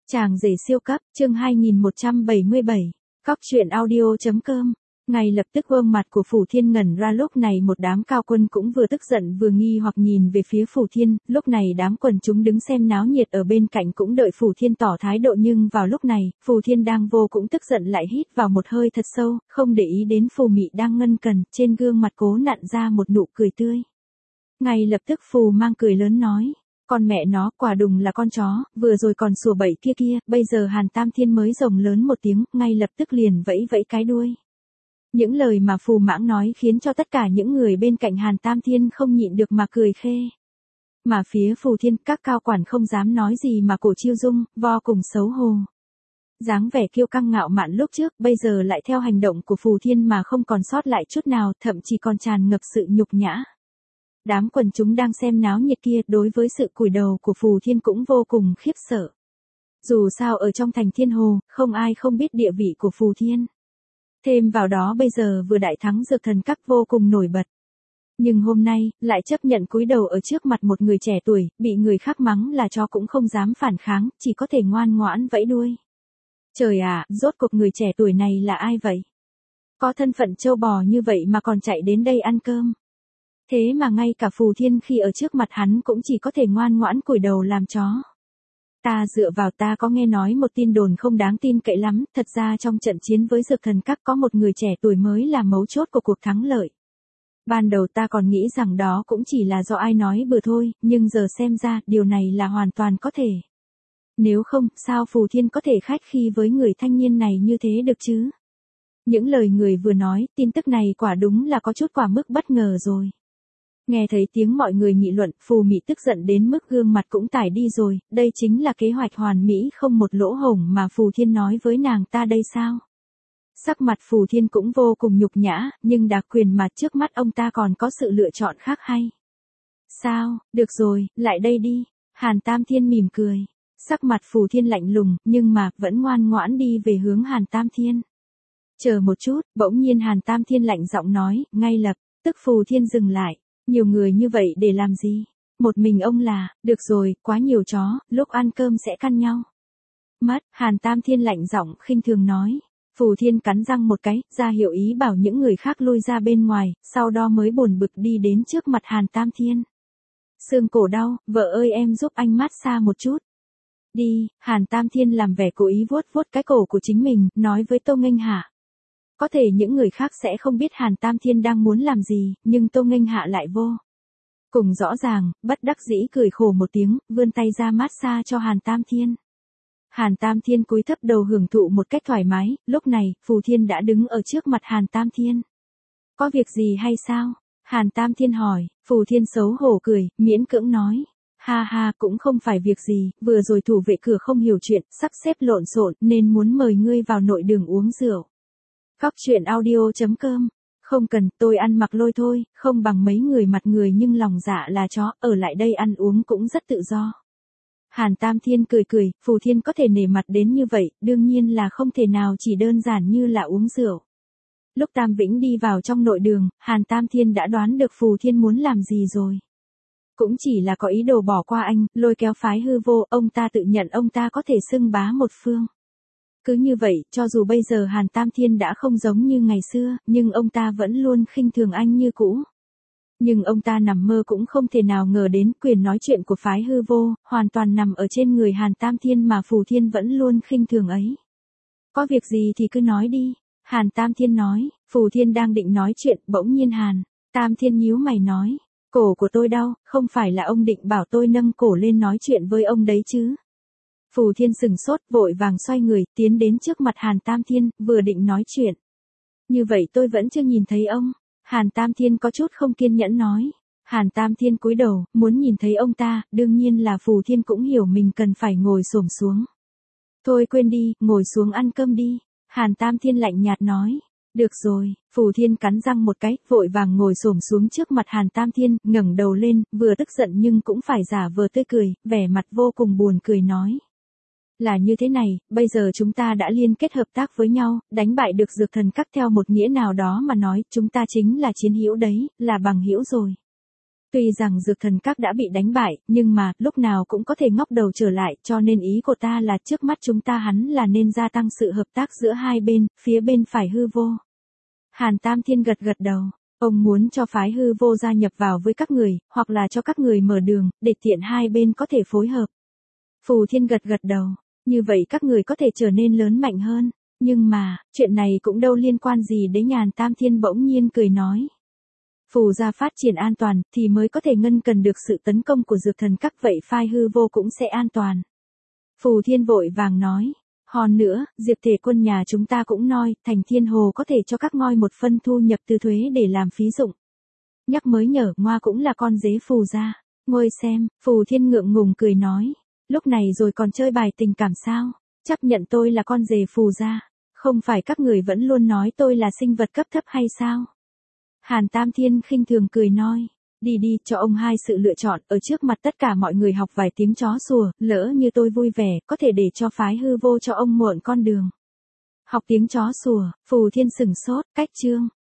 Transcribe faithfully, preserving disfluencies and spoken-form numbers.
Chàng rể siêu cấp, chương hai nghìn một trăm bảy mươi bảy. Cóc truyện audio.com. Ngay lập tức gương mặt của Phủ Thiên ngẩn ra, lúc này một đám cao quân cũng vừa tức giận vừa nghi hoặc nhìn về phía Phủ Thiên, lúc này đám quần chúng đứng xem náo nhiệt ở bên cạnh cũng đợi Phủ Thiên tỏ thái độ, nhưng vào lúc này, Phủ Thiên đang vô cũng tức giận lại hít vào một hơi thật sâu, không để ý đến Phù Mị đang ngân cần, trên gương mặt cố nặn ra một nụ cười tươi. Ngay lập tức Phù Mang cười lớn nói. Con mẹ nó, quả đùng là con chó, vừa rồi còn sủa bậy kia kia, bây giờ Hàn Tam Thiên mới rồng lớn một tiếng, ngay lập tức liền vẫy vẫy cái đuôi. Những lời mà Phù Mãng nói khiến cho tất cả những người bên cạnh Hàn Tam Thiên không nhịn được mà cười khê. Mà phía Phù Thiên, các cao quản không dám nói gì mà cổ Chiêu Dung, vo cùng xấu hổ. Dáng vẻ kiêu căng ngạo mạn lúc trước, bây giờ lại theo hành động của Phù Thiên mà không còn sót lại chút nào, thậm chí còn tràn ngập sự nhục nhã. Đám quần chúng đang xem náo nhiệt kia đối với sự cúi đầu của Phù Thiên cũng vô cùng khiếp sợ. Dù sao ở trong thành Thiên Hồ, không ai không biết địa vị của Phù Thiên. Thêm vào đó bây giờ vừa đại thắng Dược Thần Các vô cùng nổi bật. Nhưng hôm nay, lại chấp nhận cúi đầu ở trước mặt một người trẻ tuổi, bị người khác mắng là chó cũng không dám phản kháng, chỉ có thể ngoan ngoãn vẫy đuôi. Trời ạ, rốt cuộc người trẻ tuổi này là ai vậy? Có thân phận trâu bò như vậy mà còn chạy đến đây ăn cơm. Thế mà ngay cả Phù Thiên khi ở trước mặt hắn cũng chỉ có thể ngoan ngoãn cúi đầu làm chó. Ta dựa vào, ta có nghe nói một tin đồn không đáng tin cậy lắm, thật ra trong trận chiến với Dược Thần Các có một người trẻ tuổi mới là mấu chốt của cuộc thắng lợi. Ban đầu ta còn nghĩ rằng đó cũng chỉ là do ai nói bừa thôi, nhưng giờ xem ra điều này là hoàn toàn có thể. Nếu không, sao Phù Thiên có thể khách khí với người thanh niên này như thế được chứ? Những lời người vừa nói, tin tức này quả đúng là có chút quá mức bất ngờ rồi. Nghe thấy tiếng mọi người nghị luận, Phù Mị tức giận đến mức gương mặt cũng tái đi rồi, đây chính là kế hoạch hoàn mỹ không một lỗ hổng mà Phù Thiên nói với nàng ta đây sao? Sắc mặt Phù Thiên cũng vô cùng nhục nhã, nhưng đặc quyền mà trước mắt ông ta còn có sự lựa chọn khác hay? Sao, được rồi, lại đây đi. Hàn Tam Thiên mỉm cười. Sắc mặt Phù Thiên lạnh lùng, nhưng mà vẫn ngoan ngoãn đi về hướng Hàn Tam Thiên. Chờ một chút, bỗng nhiên Hàn Tam Thiên lạnh giọng nói, ngay lập tức Phù Thiên dừng lại. Nhiều người như vậy để làm gì? Một mình ông là, được rồi, quá nhiều chó, lúc ăn cơm sẽ căn nhau. Mất, Hàn Tam Thiên lạnh giọng khinh thường nói. Phù Thiên cắn răng một cái, ra hiệu ý bảo những người khác lui ra bên ngoài, sau đó mới buồn bực đi đến trước mặt Hàn Tam Thiên. Xương cổ đau, vợ ơi em giúp anh mát xa một chút. Đi, Hàn Tam Thiên làm vẻ cố ý vuốt vuốt cái cổ của chính mình, nói với Tô Nghênh Hạ. Có thể những người khác sẽ không biết Hàn Tam Thiên đang muốn làm gì, nhưng Tô Nghênh Hạ lại vô cùng rõ ràng, bất đắc dĩ cười khổ một tiếng, vươn tay ra mát xa cho Hàn Tam Thiên. Hàn Tam Thiên cúi thấp đầu hưởng thụ một cách thoải mái, lúc này, Phù Thiên đã đứng ở trước mặt Hàn Tam Thiên. Có việc gì hay sao? Hàn Tam Thiên hỏi, Phù Thiên xấu hổ cười, miễn cưỡng nói. Ha ha, cũng không phải việc gì, vừa rồi thủ vệ cửa không hiểu chuyện, sắp xếp lộn xộn nên muốn mời ngươi vào nội đường uống rượu. Cóc truyện audio.com. Không cần, tôi ăn mặc lôi thôi, không bằng mấy người mặt người nhưng lòng dạ là chó, ở lại đây ăn uống cũng rất tự do. Hàn Tam Thiên cười cười, Phù Thiên có thể nể mặt đến như vậy, đương nhiên là không thể nào chỉ đơn giản như là uống rượu. Lúc Tam Vĩnh đi vào trong nội đường, Hàn Tam Thiên đã đoán được Phù Thiên muốn làm gì rồi. Cũng chỉ là có ý đồ bỏ qua anh, lôi kéo phái hư vô, ông ta tự nhận ông ta có thể xưng bá một phương. Cứ như vậy, cho dù bây giờ Hàn Tam Thiên đã không giống như ngày xưa, nhưng ông ta vẫn luôn khinh thường anh như cũ. Nhưng ông ta nằm mơ cũng không thể nào ngờ đến quyền nói chuyện của phái hư vô, hoàn toàn nằm ở trên người Hàn Tam Thiên mà Phù Thiên vẫn luôn khinh thường ấy. Có việc gì thì cứ nói đi, Hàn Tam Thiên nói. Phù Thiên đang định nói chuyện, bỗng nhiên Hàn Tam Thiên nhíu mày nói. Cổ của tôi đau, không phải là ông định bảo tôi nâng cổ lên nói chuyện với ông đấy chứ? Phù Thiên sừng sốt, vội vàng xoay người, tiến đến trước mặt Hàn Tam Thiên, vừa định nói chuyện. Như vậy tôi vẫn chưa nhìn thấy ông. Hàn Tam Thiên có chút không kiên nhẫn nói. Hàn Tam Thiên cúi đầu, muốn nhìn thấy ông ta, đương nhiên là Phù Thiên cũng hiểu mình cần phải ngồi xổm xuống. Thôi quên đi, ngồi xuống ăn cơm đi. Hàn Tam Thiên lạnh nhạt nói. Được rồi, Phù Thiên cắn răng một cái, vội vàng ngồi xổm xuống trước mặt Hàn Tam Thiên, ngẩng đầu lên, vừa tức giận nhưng cũng phải giả vờ tươi cười, vẻ mặt vô cùng buồn cười nói. Là như thế này, bây giờ chúng ta đã liên kết hợp tác với nhau, đánh bại được Dược Thần Các theo một nghĩa nào đó mà nói, chúng ta chính là chiến hữu đấy, là bằng hữu rồi. Tuy rằng dược thần các đã bị đánh bại, nhưng mà, lúc nào cũng có thể ngóc đầu trở lại, cho nên ý của ta là trước mắt chúng ta hắn là nên gia tăng sự hợp tác giữa hai bên, phía bên phải hư vô. Hàn Tam Thiên gật gật đầu, ông muốn cho phái hư vô gia nhập vào với các người, hoặc là cho các người mở đường, để tiện hai bên có thể phối hợp. Phù Thiên gật gật đầu, như vậy các người có thể trở nên lớn mạnh hơn, nhưng mà, chuyện này cũng đâu liên quan gì đến Hàn Tam Thiên bỗng nhiên cười nói. Phù gia phát triển an toàn, thì mới có thể ngăn cần được sự tấn công của dược thần các, vậy phái hư vô cũng sẽ an toàn. Phù Thiên vội vàng nói, hòn nữa, Diệp Thể Quân nhà chúng ta cũng nói, thành Thiên Hồ có thể cho các ngôi một phân thu nhập từ thuế để làm phí dụng. Nhắc mới nhở, Ngoa cũng là con dế Phù gia. Ngồi xem, Phù Thiên ngượng ngùng cười nói, lúc này rồi còn chơi bài tình cảm sao, chấp nhận tôi là con dế Phù gia, không phải các người vẫn luôn nói tôi là sinh vật cấp thấp hay sao? Hàn Tam Thiên khinh thường cười nói, đi đi, cho ông hai sự lựa chọn, ở trước mặt tất cả mọi người học vài tiếng chó sủa, lỡ như tôi vui vẻ, có thể để cho phái hư vô cho ông mượn con đường. Học tiếng chó sủa, Phù Thiên sửng sốt, cách chương.